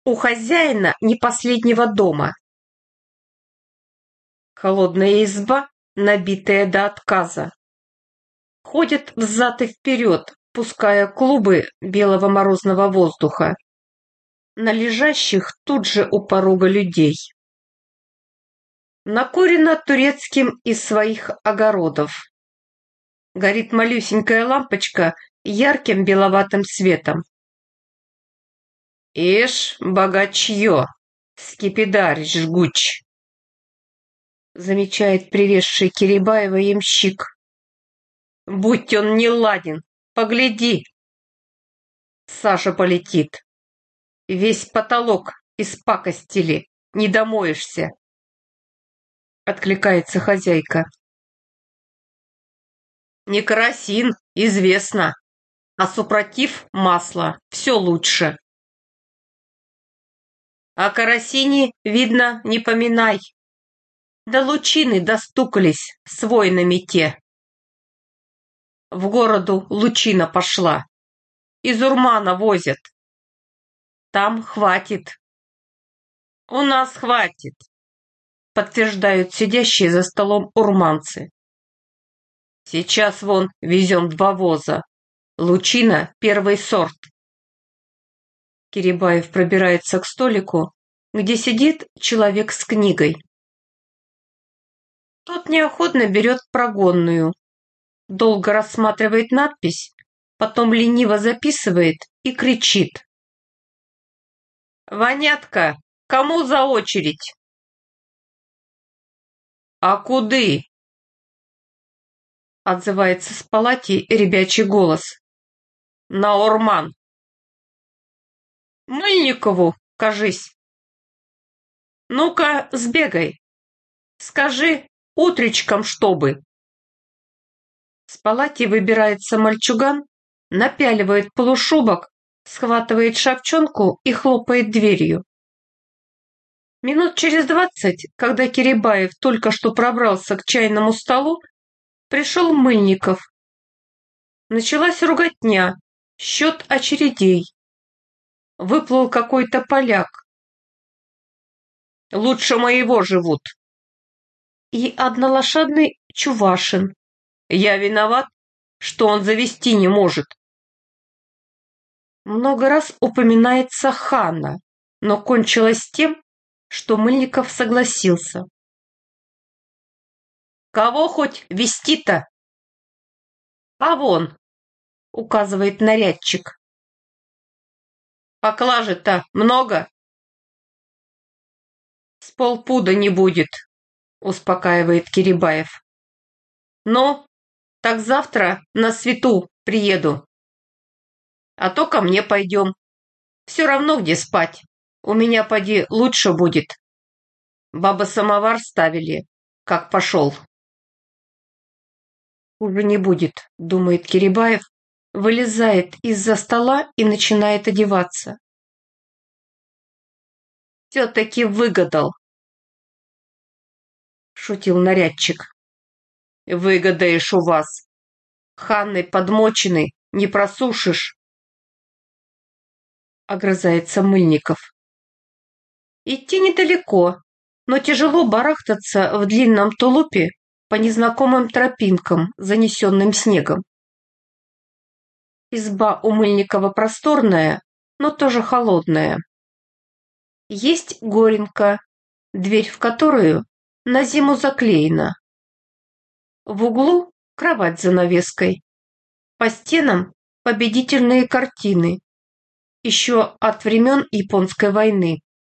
у хозяина не последнего дома. Холодная изба, набитая до отказа. Ходит взад и вперед, пуская клубы белого морозного воздуха на лежащих тут же у порога людей. Накурено турецким из своих огородов. Горит малюсенькая лампочка ярким беловатым светом. «Ишь, богачье, скипидарь жгуч!» замечает привезший Кирибаева ямщик. «Будь он не ладен, погляди!» Саша полетит. Весь потолок испакостили, не домоешься. Откликается хозяйка. Не керосин, известно, а супротив масла все лучше. О керосине, видно, не поминай. До лучины достукались с воинами те. В городу лучина пошла. Из Урмана возят. Там хватит. У нас хватит, подтверждают сидящие за столом урманцы. Сейчас вон везем 2 воза. Лучина первый сорт. Кирибаев пробирается к столику, где сидит человек с книгой. Тот неохотно берет прогонную, долго рассматривает надпись, потом лениво записывает и кричит. «Ванятка, кому за очередь?» «А куды?» Отзывается с палати ребячий голос. «На Урман». «Мыльникову, кажись». «Ну-ка, сбегай. Скажи, утречком чтобы». С палати выбирается мальчуган, напяливает полушубок, схватывает шапчонку и хлопает дверью. Минут через 20, когда Кирибаев только что пробрался к чайному столу, пришел Мыльников. Началась руготня, счет очередей. Выплыл какой-то поляк. Лучше моего живут. И однолошадный Чувашин. Я виноват, что он завести не может. Много раз упоминается Ханна, но кончилось тем, что Мыльников согласился. Кого хоть вести-то? А вон, указывает нарядчик. Поклажи-то много? С полпуда не будет, успокаивает Кирибаев. Ну, так завтра на свету приеду. А то ко мне пойдем. Все равно где спать. У меня, поди, лучше будет. Баба самовар ставили, как пошел. Уже не будет, думает Кирибаев, вылезает из-за стола и начинает одеваться. Все-таки выгадал, шутил нарядчик. Выгадаешь у вас. Ханной подмоченной не просушишь. Огрызается Мыльников. Идти недалеко, но тяжело барахтаться в длинном тулупе по незнакомым тропинкам, занесенным снегом. Изба у Мыльникова просторная, но тоже холодная. Есть горенка, дверь в которую на зиму заклеена. В углу кровать с занавеской. По стенам победительные картины, еще от времен Японской войны.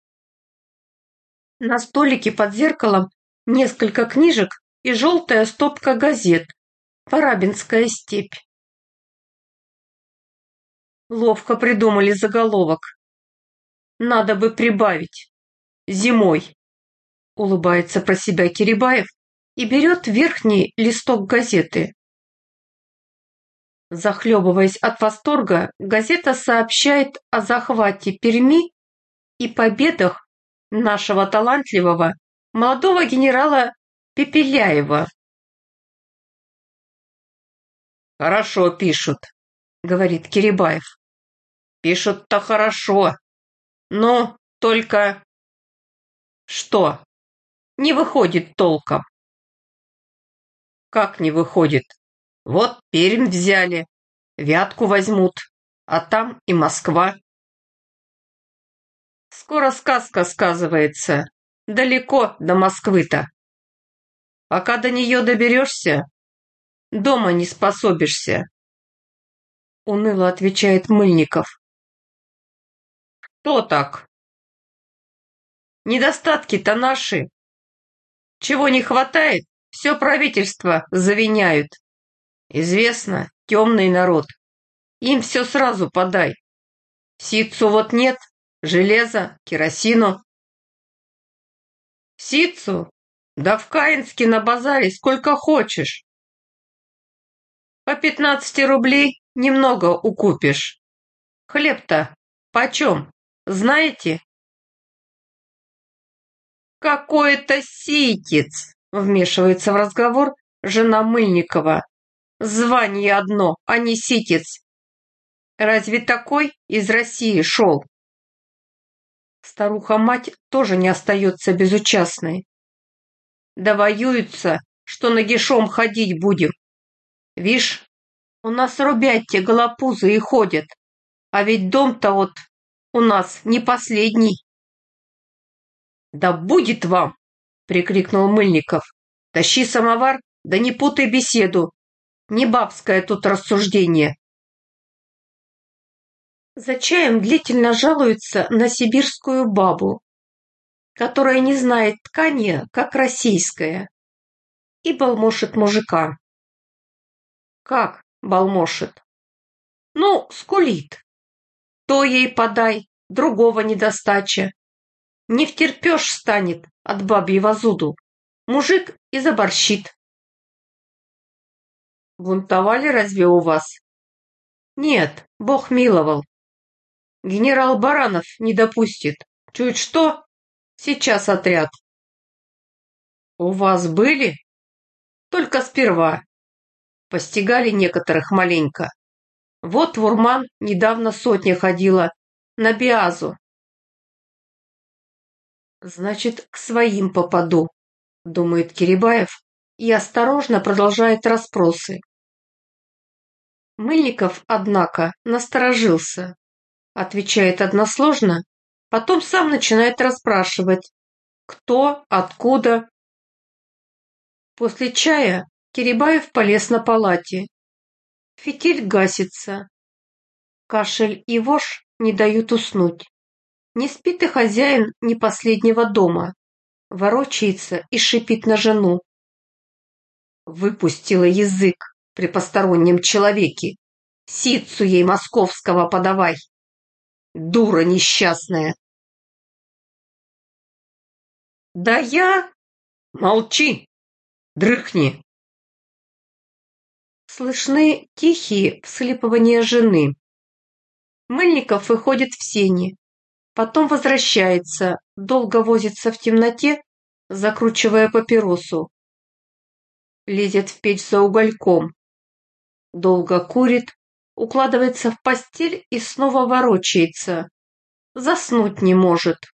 На столике под зеркалом несколько книжек и желтая стопка газет «Парабинская степь». Ловко придумали заголовок. Надо бы прибавить. Зимой. Улыбается про себя Кирибаев и берет верхний листок газеты. Захлебываясь от восторга, газета сообщает о захвате Перми и победах нашего талантливого молодого генерала Пепеляева. «Хорошо пишут», — говорит Кирибаев. «Пишут-то хорошо, Но только... Что? Не выходит толком. Как не выходит? Вот Пермь взяли, Вятку возьмут, а там и Москва. Скоро сказка сказывается. Далеко до Москвы-то. Пока до нее доберешься, дома не способишься. Уныло отвечает Мыльников. Кто так? Недостатки-то наши. Чего не хватает, все правительство завиняют. Известно, темный народ. Им все сразу подай. Ситцу вот нет, железа, керосину. Ситцу? Да в Каинске на базаре сколько хочешь. По 15 рублей немного укупишь. Хлеб-то почем, знаете? Какой это ситец, вмешивается в разговор жена Мыльникова. Звание одно, а не ситец. Разве такой из России шел? Старуха-мать тоже не остается безучастной. Да воюются, что нагишом ходить будем. Вишь, у нас рубятьте голопузы и ходят, а ведь дом-то вот у нас не последний. Да будет вам, прикрикнул Мыльников. Тащи самовар, да не путай беседу. Не бабское тут рассуждение. За чаем длительно жалуется на сибирскую бабу, которая не знает ткани, как российская, и балмошит мужика. Как балмошит? Ну, скулит. То ей подай, другого недостача. Не втерпешь станет от бабьего зуду. Мужик и заборщит. Бунтовали разве у вас? Нет, Бог миловал. Генерал Баранов не допустит. Чуть что, сейчас отряд. У вас были? Только сперва. Постигали некоторых маленько. Вот в Урман недавно сотня ходила на Биазу. Значит, к своим попаду, думает Кирибаев и осторожно продолжает расспросы. Мыльников, однако, насторожился, отвечает односложно, потом сам начинает расспрашивать, кто, откуда. После чая Кирибаев полез на палате. Фитиль гасится. Кашель и вошь не дают уснуть. Не спит и хозяин не последнего дома. Ворочается и шипит на жену. Выпустила язык при постороннем человеке. Ситцу ей московского подавай. Дура несчастная. Да я... Молчи, дрыхни. Слышны тихие всхлипывания жены. Мыльников выходит в сени. Потом возвращается, долго возится в темноте, закручивая папиросу. Лезет в печь за угольком. Долго курит, укладывается в постель и снова ворочается. Заснуть не может.